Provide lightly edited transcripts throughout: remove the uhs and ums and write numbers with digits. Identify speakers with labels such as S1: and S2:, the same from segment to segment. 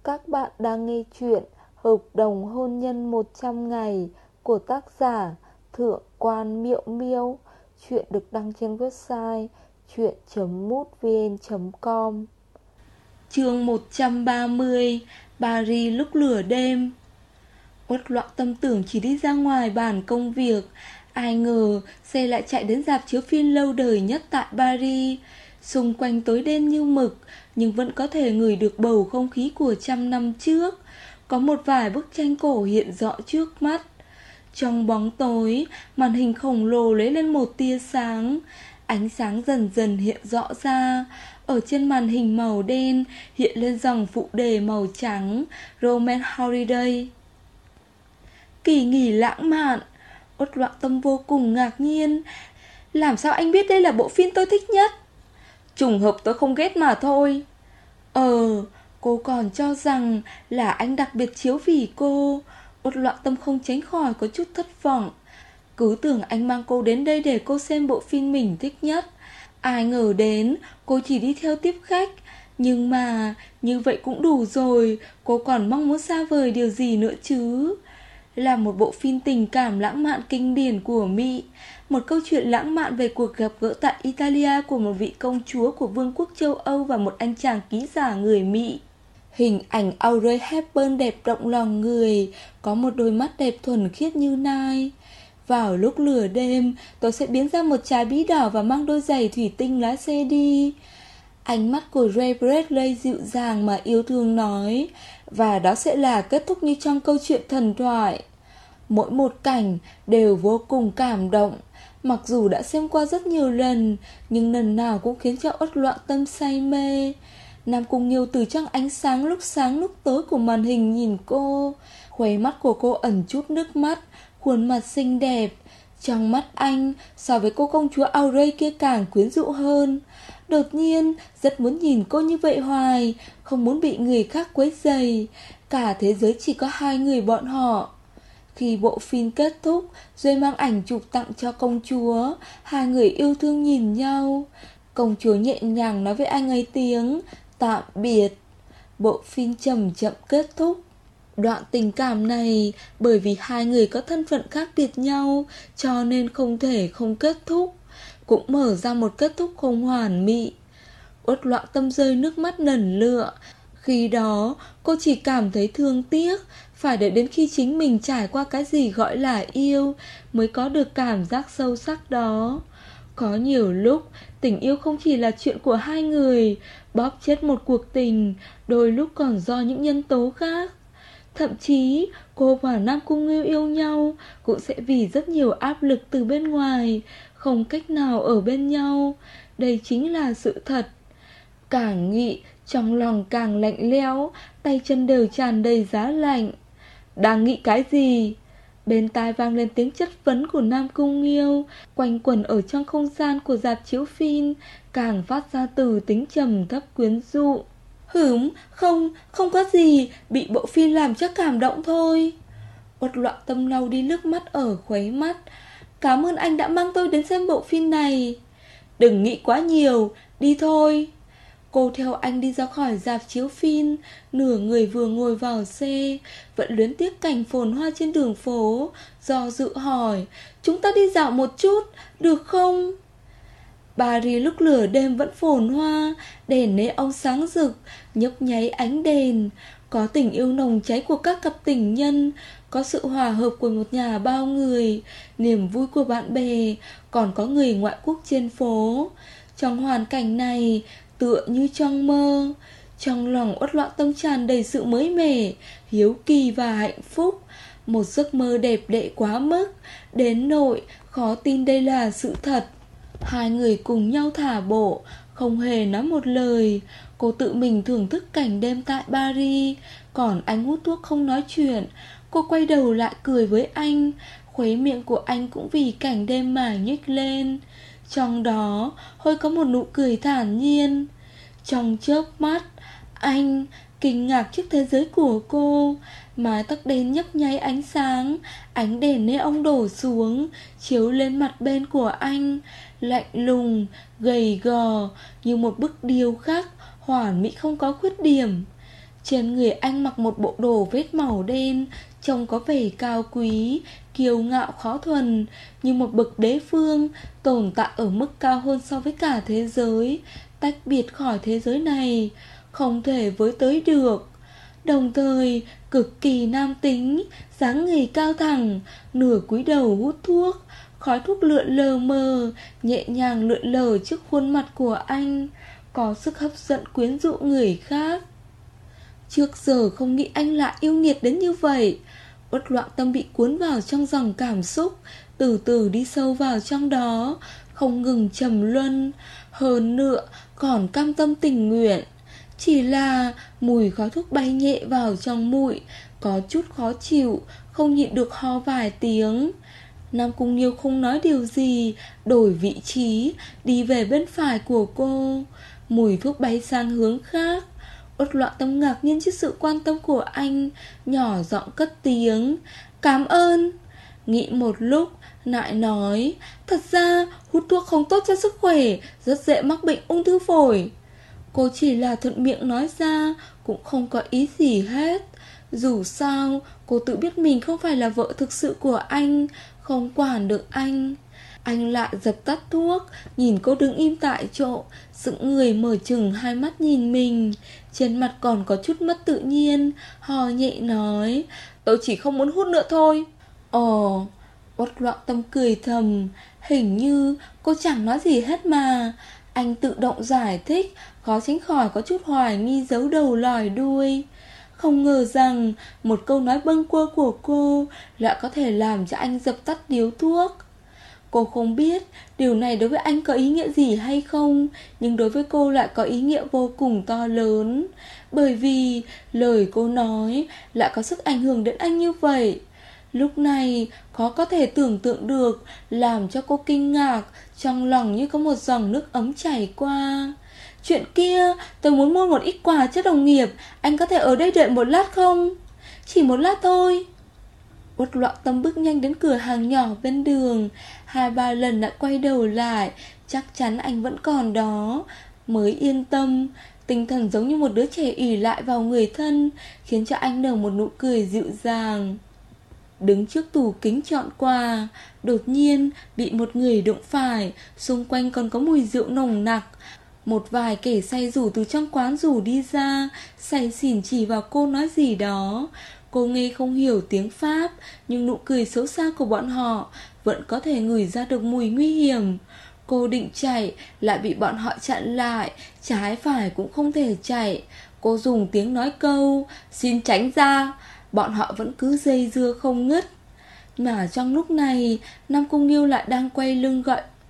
S1: Các bạn đang nghe chuyện Hợp đồng hôn nhân 100 ngày của tác giả Thượng quan Miệu Miêu. Chuyện được đăng trên website chuyện.mútvn.com. Chương 130. Paris lúc lửa đêm. Uất loạn tâm tưởng chỉ đi ra ngoài bàn công việc, ai ngờ xe lại chạy đến rạp chiếu phim lâu đời nhất tại Paris. Xung quanh tối đen như mực, nhưng vẫn có thể ngửi được bầu không khí của trăm năm trước. Có một vài bức tranh cổ hiện rõ trước mắt. Trong bóng tối, màn hình khổng lồ lấy lên một tia sáng. Ánh sáng dần dần hiện rõ ra. Ở trên màn hình màu đen hiện lên dòng phụ đề màu trắng: Romance Holiday. Kỳ nghỉ lãng mạn. Uất loạn tâm vô cùng ngạc nhiên. Làm sao anh biết đây là bộ phim tôi thích nhất? Trùng hợp tôi không ghét mà thôi. Cô còn cho rằng là anh đặc biệt chiếu vì cô. Uất loạn tâm không tránh khỏi có chút thất vọng. Cứ tưởng anh mang cô đến đây để cô xem bộ phim mình thích nhất. Ai ngờ đến cô chỉ đi theo tiếp khách. Nhưng mà như vậy cũng đủ rồi. Cô còn mong muốn xa vời điều gì nữa chứ? Là một bộ phim tình cảm lãng mạn kinh điển của Mỹ. Một câu chuyện lãng mạn về cuộc gặp gỡ tại Italia của một vị công chúa của vương quốc châu Âu và một anh chàng ký giả người Mỹ. Hình ảnh Audrey Hepburn đẹp động lòng người, có một đôi mắt đẹp thuần khiết như nai. Vào lúc lửa đêm, tôi sẽ biến ra một trái bí đỏ và mang đôi giày thủy tinh lái xe đi. Ánh mắt của Ray Bradley dịu dàng mà yêu thương nói, và đó sẽ là kết thúc như trong câu chuyện thần thoại. Mỗi một cảnh đều vô cùng cảm động. Mặc dù đã xem qua rất nhiều lần, nhưng lần nào cũng khiến cho Uất loạn tâm say mê. Nam Cung Nghiêu từ trong ánh sáng lúc tối của màn hình nhìn cô. Khóe mắt của cô ẩn chút nước mắt, khuôn mặt xinh đẹp. Trong mắt anh, so với cô công chúa Audrey kia càng quyến rũ hơn. Đột nhiên, rất muốn nhìn cô như vậy hoài, không muốn bị người khác quấy rầy. Cả thế giới chỉ có hai người bọn họ. Khi bộ phim kết thúc, Duy mang ảnh chụp tặng cho công chúa. Hai người yêu thương nhìn nhau. Công chúa nhẹ nhàng nói với anh ấy tiếng tạm biệt. Bộ phim chậm chậm kết thúc. Đoạn tình cảm này, bởi vì hai người có thân phận khác biệt nhau, cho nên không thể không kết thúc. Cũng mở ra một kết thúc không hoàn mỹ. Uất loạn tâm rơi nước mắt nần lựa. Khi đó cô chỉ cảm thấy thương tiếc. Phải đợi đến khi chính mình trải qua cái gì gọi là yêu mới có được cảm giác sâu sắc đó. Có nhiều lúc tình yêu không chỉ là chuyện của hai người, bóp chết một cuộc tình đôi lúc còn do những nhân tố khác. Thậm chí cô và Nam Cung Nghiêu yêu nhau cũng sẽ vì rất nhiều áp lực từ bên ngoài, không cách nào ở bên nhau. Đây chính là sự thật. Càng nghĩ trong lòng càng lạnh lẽo, tay chân đều tràn đầy giá lạnh. Đang nghĩ cái gì? Bên tai vang lên tiếng chất vấn của Nam Cung Nghiêu, quanh quẩn ở trong không gian của rạp chiếu phim, càng phát ra từ tính trầm thấp quyến rũ. Không có gì, bị bộ phim làm cho cảm động thôi. Uất loạn tâm lau đi nước mắt ở khóe mắt. Cảm ơn anh đã mang tôi đến xem bộ phim này. Đừng nghĩ quá nhiều, đi thôi. Cô theo anh đi ra khỏi rạp chiếu phim. Nửa người vừa ngồi vào xe, vẫn luyến tiếc cảnh phồn hoa trên đường phố, do dự hỏi: chúng ta đi dạo một chút, được không? Paris lúc lửa đêm vẫn phồn hoa, đèn neon sáng rực, nhấp nháy ánh đèn. Có tình yêu nồng cháy của các cặp tình nhân, có sự hòa hợp của một nhà bao người, niềm vui của bạn bè, còn có người ngoại quốc trên phố. Trong hoàn cảnh này, tựa như trong mơ. Trong lòng Uất loạn tâm tràn đầy sự mới mẻ, hiếu kỳ và hạnh phúc. Một giấc mơ đẹp đẽ quá mức, đến nỗi khó tin đây là sự thật. Hai người cùng nhau thả bộ, không hề nói một lời. Cô tự mình thưởng thức cảnh đêm tại Paris, còn anh hút thuốc không nói chuyện. Cô quay đầu lại cười với anh, khóe miệng của anh cũng vì cảnh đêm mà nhếch lên. Trong đó hơi có một nụ cười thản nhiên. Trong chớp mắt, anh kinh ngạc trước thế giới của cô. Mái tóc đen nhấp nháy ánh sáng, ánh đèn neon đổ xuống, chiếu lên mặt bên của anh, lạnh lùng, gầy gò, như một bức điêu khắc, hoàn mỹ không có khuyết điểm. Trên người anh mặc một bộ đồ vết màu đen, trông có vẻ cao quý, kiêu ngạo khó thuần, như một bậc đế vương, tồn tại ở mức cao hơn so với cả thế giới, tách biệt khỏi thế giới này, không thể với tới được. Đồng thời cực kỳ nam tính, dáng người cao thẳng, nửa cúi đầu hút thuốc, khói thuốc lượn lờ mờ, nhẹ nhàng lượn lờ trước khuôn mặt của anh, có sức hấp dẫn quyến rũ người khác. Trước giờ không nghĩ anh lại yêu nghiệt đến như vậy. Uất Loạn Tâm bị cuốn vào trong dòng cảm xúc, từ từ đi sâu vào trong đó, không ngừng trầm luân, hơn nữa còn cam tâm tình nguyện. Chỉ là mùi khói thuốc bay nhẹ vào trong mũi, có chút khó chịu, không nhịn được ho vài tiếng. Nam Cung Nghiêu không nói điều gì, đổi vị trí, đi về bên phải của cô. Mùi thuốc bay sang hướng khác. Uất Loạn Tâm ngạc nhiên trước sự quan tâm của anh, nhỏ giọng cất tiếng, cảm ơn. Nghĩ một lúc, lại nói, thật ra hút thuốc không tốt cho sức khỏe, rất dễ mắc bệnh ung thư phổi. Cô chỉ là thuận miệng nói ra, cũng không có ý gì hết. Dù sao, cô tự biết mình không phải là vợ thực sự của anh, không quản được anh. Anh lại dập tắt thuốc, nhìn cô đứng im tại chỗ, sững người mở chừng hai mắt nhìn mình. Trên mặt còn có chút mất tự nhiên, hò nhẹ nói, tôi chỉ không muốn hút nữa thôi. Ồ, Uất Loạn Tâm cười thầm, hình như cô chẳng nói gì hết mà. Anh tự động giải thích, khó tránh khỏi có chút hoài nghi giấu đầu lòi đuôi. Không ngờ rằng một câu nói bâng quơ của cô lại có thể làm cho anh dập tắt điếu thuốc. Cô không biết điều này đối với anh có ý nghĩa gì hay không, nhưng đối với cô lại có ý nghĩa vô cùng to lớn. Bởi vì lời cô nói lại có sức ảnh hưởng đến anh như vậy. Lúc này khó có thể tưởng tượng được, làm cho cô kinh ngạc, trong lòng như có một dòng nước ấm chảy qua. Chuyện kia, tôi muốn mua một ít quà cho đồng nghiệp, anh có thể ở đây đợi một lát không? Chỉ một lát thôi. Uất Loạn Tâm bước nhanh đến cửa hàng nhỏ bên đường, 2-3 lần đã quay đầu lại, chắc chắn anh vẫn còn đó, mới yên tâm. Tinh thần giống như một đứa trẻ ỷ lại vào người thân, khiến cho anh nở một nụ cười dịu dàng. Đứng trước tủ kính chọn quà, đột nhiên bị một người đụng phải, xung quanh còn có mùi rượu nồng nặc. Một vài kẻ say rủ từ trong quán rủ đi ra, say xỉn chỉ vào cô nói gì đó. Cô nghe không hiểu tiếng Pháp, nhưng nụ cười xấu xa của bọn họ vẫn có thể ngửi ra được mùi nguy hiểm. Cô định chạy, lại bị bọn họ chặn lại, trái phải cũng không thể chạy. Cô dùng tiếng nói câu, xin tránh ra. Bọn họ vẫn cứ dây dưa không ngứt. Mà trong lúc này, Nam Cung Nghiêu đang quay lưng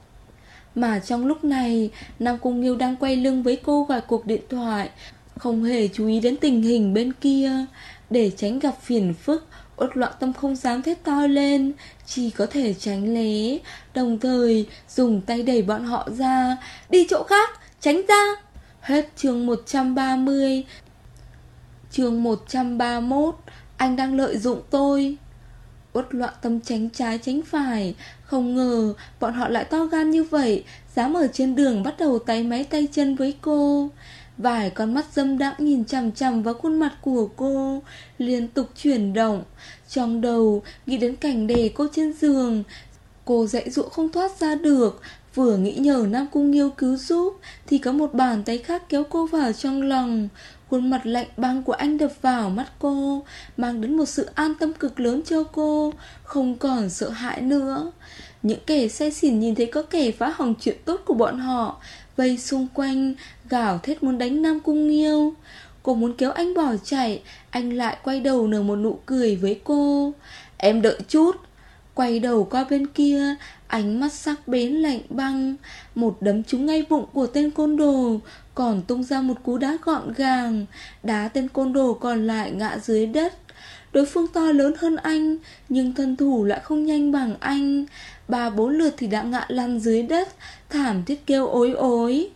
S1: với cô gọi cuộc điện thoại, không hề chú ý đến tình hình bên kia. Để tránh gặp phiền phức, Uất Loạn Tâm không dám thét to lên, chỉ có thể tránh né, đồng thời dùng tay đẩy bọn họ ra. Đi chỗ khác, tránh ra. Hết chương 130. Chương 131. Anh đang lợi dụng tôi. Uất Loạn Tâm tránh trái tránh phải, không ngờ bọn họ lại to gan như vậy, dám ở trên đường bắt đầu táy máy tay chân với cô. Vài con mắt dâm đãng nhìn chằm chằm vào khuôn mặt của cô, liên tục chuyển động. Trong đầu nghĩ đến cảnh đè cô trên giường, cô giãy giụa không thoát ra được. Vừa nghĩ nhờ Nam Cung Nghiêu cứu giúp, thì có một bàn tay khác kéo cô vào trong lòng. Khuôn mặt lạnh băng của anh đập vào mắt cô, mang đến một sự an tâm cực lớn cho cô, không còn sợ hãi nữa. Những kẻ say xỉn nhìn thấy có kẻ phá hỏng chuyện tốt của bọn họ, vây xung quanh, gào thét muốn đánh Nam Cung Nghiêu. Cô muốn kéo anh bỏ chạy, anh lại quay đầu nở một nụ cười với cô. Em đợi chút. Quay đầu qua bên kia, ánh mắt sắc bén lạnh băng, một đấm trúng ngay bụng của tên côn đồ, còn tung ra một cú đá gọn gàng, đá tên côn đồ còn lại ngã dưới đất. Đối phương to lớn hơn anh, nhưng thân thủ lại không nhanh bằng anh. 3-4 lượt thì đã ngã lăn dưới đất, thảm thiết kêu ối ối.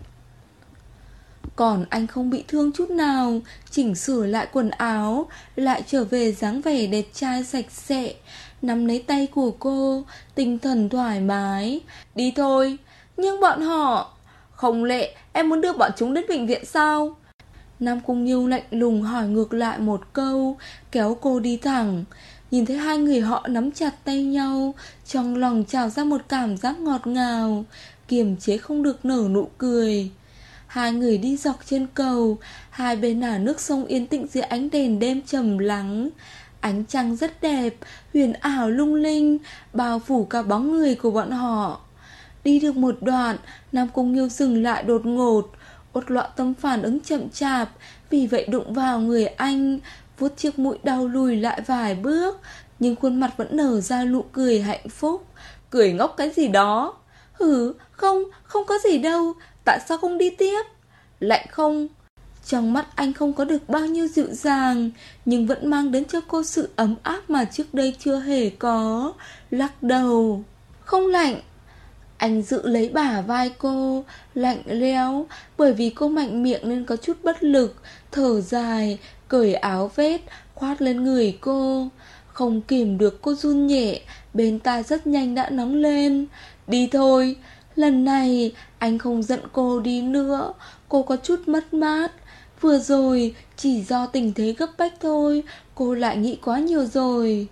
S1: Còn anh không bị thương chút nào, chỉnh sửa lại quần áo, lại trở về dáng vẻ đẹp trai sạch sẽ, nắm lấy tay của cô, tinh thần thoải mái. Đi thôi. Nhưng bọn họ... Không lẽ em muốn đưa bọn chúng đến bệnh viện sao? Nam Cung Nghiêu lạnh lùng hỏi ngược lại một câu, kéo cô đi thẳng. Nhìn thấy hai người họ nắm chặt tay nhau, trong lòng trào ra một cảm giác ngọt ngào, kiềm chế không được nở nụ cười. Hai người đi dọc trên cầu, hai bên ả nước sông yên tĩnh dưới ánh đèn đêm trầm lắng. Ánh trăng rất đẹp, huyền ảo lung linh, bao phủ cả bóng người của bọn họ. Đi được một đoạn, Nam Cung Nghiêu dừng lại đột ngột. Uất Loạn Tâm phản ứng chậm chạp, vì vậy đụng vào người anh, vuốt chiếc mũi đau lùi lại vài bước, nhưng khuôn mặt vẫn nở ra nụ cười hạnh phúc. Cười ngốc cái gì đó? Hử, không có gì đâu. Tại sao không đi tiếp? Lạnh không? Trong mắt anh không có được bao nhiêu dịu dàng, nhưng vẫn mang đến cho cô sự ấm áp mà trước đây chưa hề có. Lắc đầu. Không lạnh. Anh giữ lấy bả vai cô, lạnh lẽo, bởi vì cô mạnh miệng nên có chút bất lực, thở dài, cởi áo vest, khoác lên người cô. Không kìm được cô run nhẹ, bên tai rất nhanh đã nóng lên. Đi thôi. Lần này anh không giận cô đi nữa. Cô có chút mất mát. Vừa rồi chỉ do tình thế gấp bách thôi, cô lại nghĩ quá nhiều rồi.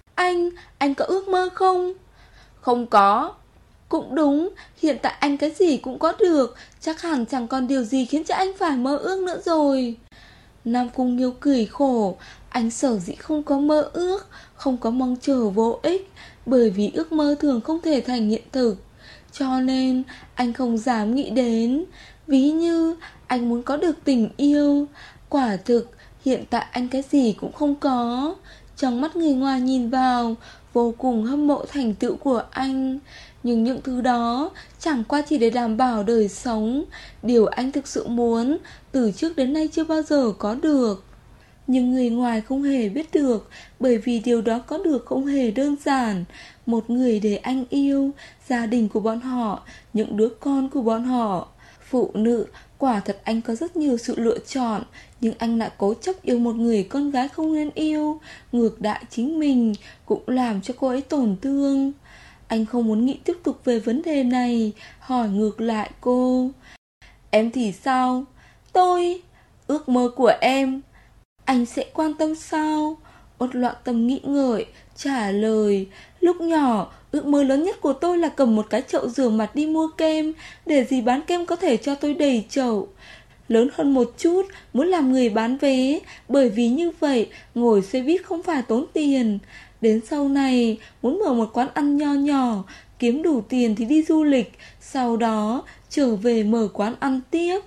S1: Anh có ước mơ không? Không có. Cũng đúng, hiện tại anh cái gì cũng có được, chắc hẳn chẳng còn điều gì khiến cho anh phải mơ ước nữa rồi. Nam Cung Nghiêu cười khổ. Anh sở dĩ không có mơ ước, không có mong chờ vô ích, bởi vì ước mơ thường không thể thành hiện thực. Cho nên anh không dám nghĩ đến. Ví như anh muốn có được tình yêu. Quả thực hiện tại anh cái gì cũng không có. Trong mắt người ngoài nhìn vào, vô cùng hâm mộ thành tựu của anh. Nhưng những thứ đó chẳng qua chỉ để đảm bảo đời sống. Điều anh thực sự muốn từ trước đến nay chưa bao giờ có được. Nhưng người ngoài không hề biết được, bởi vì điều đó có được không hề đơn giản. Một người để anh yêu, gia đình của bọn họ, những đứa con của bọn họ. Phụ nữ, quả thật anh có rất nhiều sự lựa chọn, nhưng anh lại cố chấp yêu một người con gái không nên yêu. Ngược lại chính mình cũng làm cho cô ấy tổn thương. Anh không muốn nghĩ tiếp tục về vấn đề này, hỏi ngược lại cô. Em thì sao? Tôi, ước mơ của em, anh sẽ quan tâm sao? Uất Loạn Tâm nghĩ ngợi, trả lời. Lúc nhỏ, ước mơ lớn nhất của tôi là cầm một cái chậu rửa mặt đi mua kem, để dì bán kem có thể cho tôi đầy chậu. Lớn hơn một chút, muốn làm người bán vé, bởi vì như vậy, ngồi xe buýt không phải tốn tiền. Đến sau này, muốn mở một quán ăn nho nhỏ, kiếm đủ tiền thì đi du lịch, sau đó trở về mở quán ăn tiếp.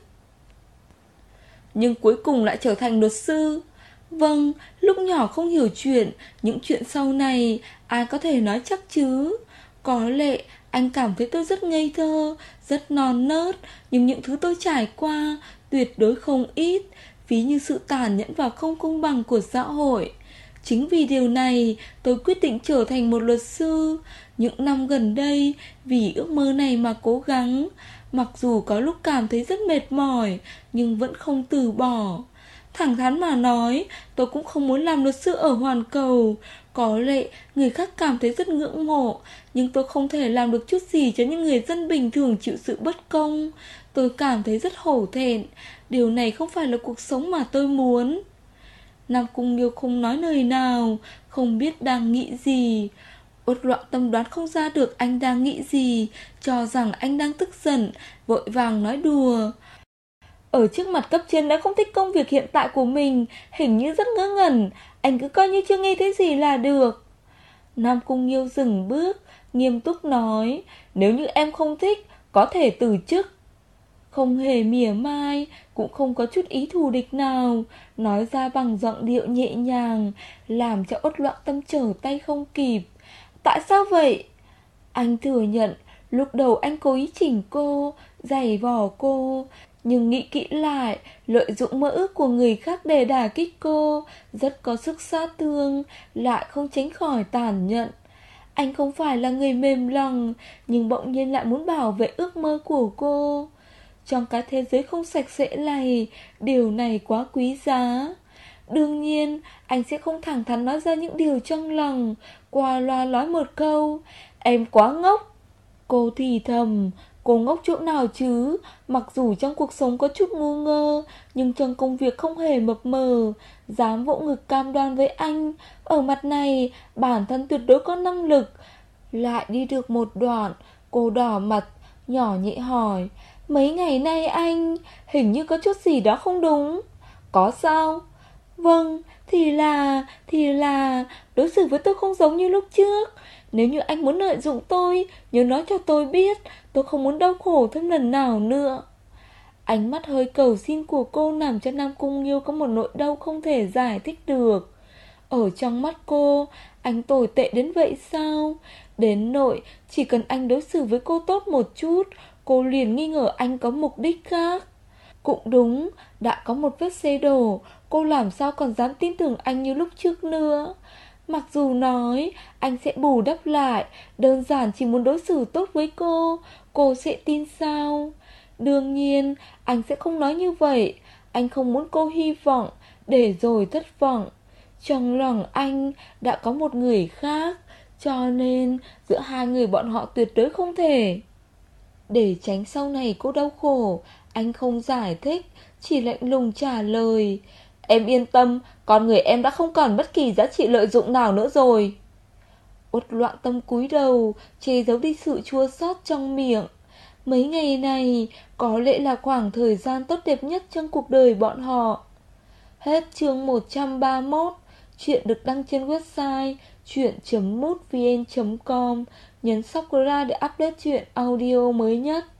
S1: Nhưng cuối cùng lại trở thành luật sư. Vâng, lúc nhỏ không hiểu chuyện, những chuyện sau này ai có thể nói chắc chứ. Có lẽ anh cảm thấy tôi rất ngây thơ, rất non nớt, nhưng những thứ tôi trải qua tuyệt đối không ít, ví như sự tàn nhẫn và không công bằng của xã hội. Chính vì điều này tôi quyết định trở thành một luật sư. Những năm gần đây, vì ước mơ này mà cố gắng. Mặc dù có lúc cảm thấy rất mệt mỏi, nhưng vẫn không từ bỏ. Thẳng thắn mà nói, tôi cũng không muốn làm luật sư ở hoàn cầu. Có lẽ người khác cảm thấy rất ngưỡng mộ, nhưng tôi không thể làm được chút gì cho những người dân bình thường chịu sự bất công. Tôi cảm thấy rất hổ thẹn. Điều này không phải là cuộc sống mà tôi muốn. Nam Cung Nghiêu không nói lời nào, không biết đang nghĩ gì. Uất Loạn Tâm đoán không ra được anh đang nghĩ gì, cho rằng anh đang tức giận, vội vàng nói đùa. Ở trước mặt cấp trên đã không thích công việc hiện tại của mình, hình như rất ngớ ngẩn, anh cứ coi như chưa nghe thấy gì là được. Nam Cung Nghiêu dừng bước, nghiêm túc nói, nếu như em không thích, có thể từ chức. Không hề mỉa mai, cũng không có chút ý thù địch nào, nói ra bằng giọng điệu nhẹ nhàng, làm cho Uất Loạn Tâm trở tay không kịp. Tại sao vậy? Anh thừa nhận, lúc đầu anh cố ý chỉnh cô, giày vò cô, nhưng nghĩ kỹ lại, lợi dụng mơ ước của người khác để đả kích cô, rất có sức sát thương, lại không tránh khỏi tàn nhẫn. Anh không phải là người mềm lòng, nhưng bỗng nhiên lại muốn bảo vệ ước mơ của cô. Trong cái thế giới không sạch sẽ này, điều này quá quý giá. Đương nhiên, anh sẽ không thẳng thắn nói ra những điều trong lòng, qua loa nói một câu, em quá ngốc. Cô thì thầm, Cô ngốc chỗ nào chứ? Mặc dù trong cuộc sống có chút ngu ngơ, nhưng trong công việc không hề mập mờ. Dám vỗ ngực cam đoan với anh, ở mặt này bản thân tuyệt đối có năng lực. Lại đi được một đoạn, cô đỏ mặt, nhỏ nhẹ hỏi: mấy ngày nay anh, hình như có chút gì đó không đúng. Có sao? Vâng, thì là đối xử với tôi không giống như lúc trước. Nếu như anh muốn lợi dụng tôi, nhớ nói cho tôi biết. Tôi không muốn đau khổ thêm lần nào nữa. Ánh mắt hơi cầu xin của cô làm cho Nam Cung Nghiêu có một nỗi đau không thể giải thích được. Ở trong mắt cô, anh tồi tệ đến vậy sao? Đến nỗi chỉ cần anh đối xử với cô tốt một chút, cô liền nghi ngờ anh có mục đích khác. Cũng đúng, đã có một vết xe đổ, cô làm sao còn dám tin tưởng anh như lúc trước nữa. Mặc dù nói anh sẽ bù đắp lại, đơn giản chỉ muốn đối xử tốt với cô sẽ tin sao? Đương nhiên, anh sẽ không nói như vậy. Anh không muốn cô hy vọng, để rồi thất vọng. Trong lòng anh đã có một người khác, cho nên giữa hai người bọn họ tuyệt đối không thể. Để tránh sau này cô đau khổ, anh không giải thích, chỉ lạnh lùng trả lời: em yên tâm, con người em đã không còn bất kỳ giá trị lợi dụng nào nữa rồi. Uất Loạn Tâm cúi đầu, che giấu đi sự chua xót trong miệng. Mấy ngày này có lẽ là khoảng thời gian tốt đẹp nhất trong cuộc đời bọn họ. Hết chương 131. Chuyện được đăng trên website chuyện.mútvn.com. Nhấn subscribe để update chuyện audio mới nhất.